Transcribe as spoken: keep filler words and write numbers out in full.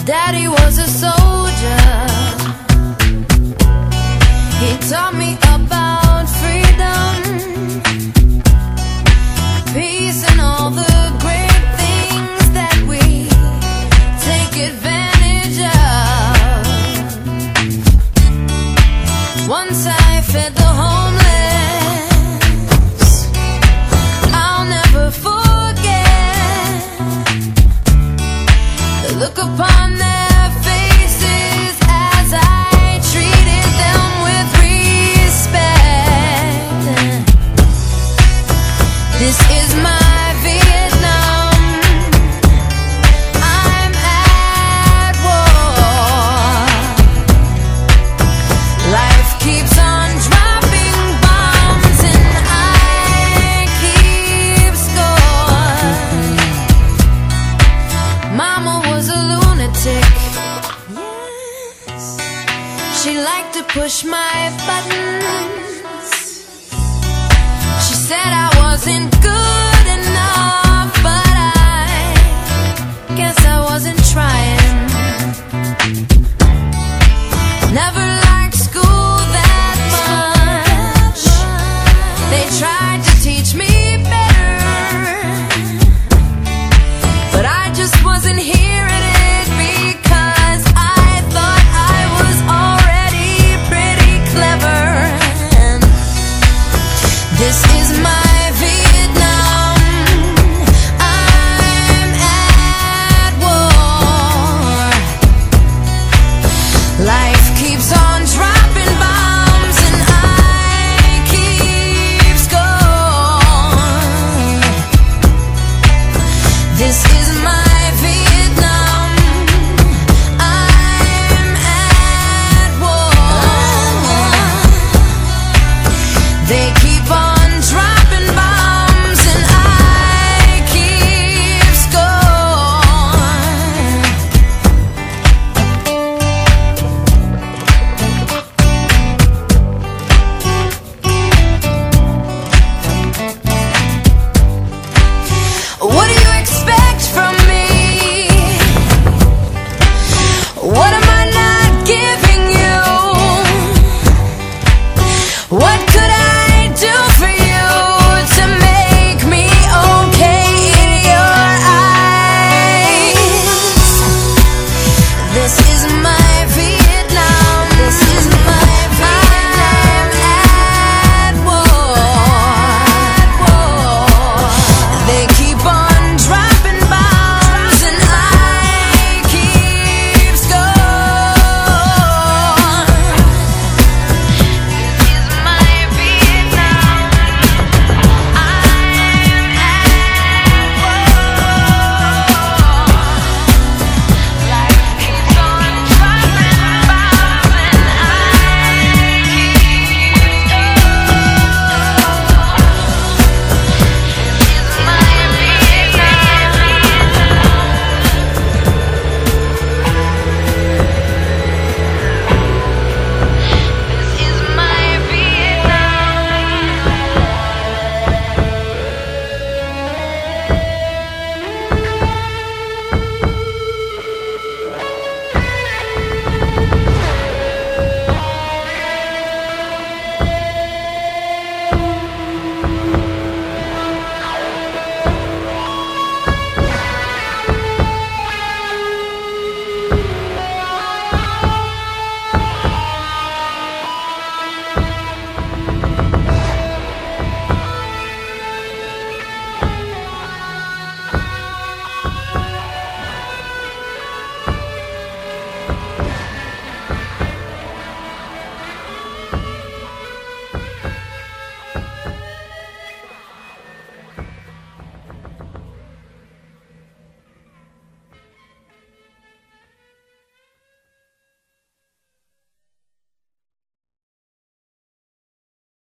Daddy was a soldier. He taught me about freedom, peace, and all the great things that we take advantage of. Once I fed the homeless, I'll never forget the look upon their faces as I treated them with respect. This is my Vietnam. I'm at war. Life keeps on dropping bombs and I keep score. Mama was a lunatic. Yes, she liked to push my buttons. She said I wasn't good enough, but I guess I wasn't trying.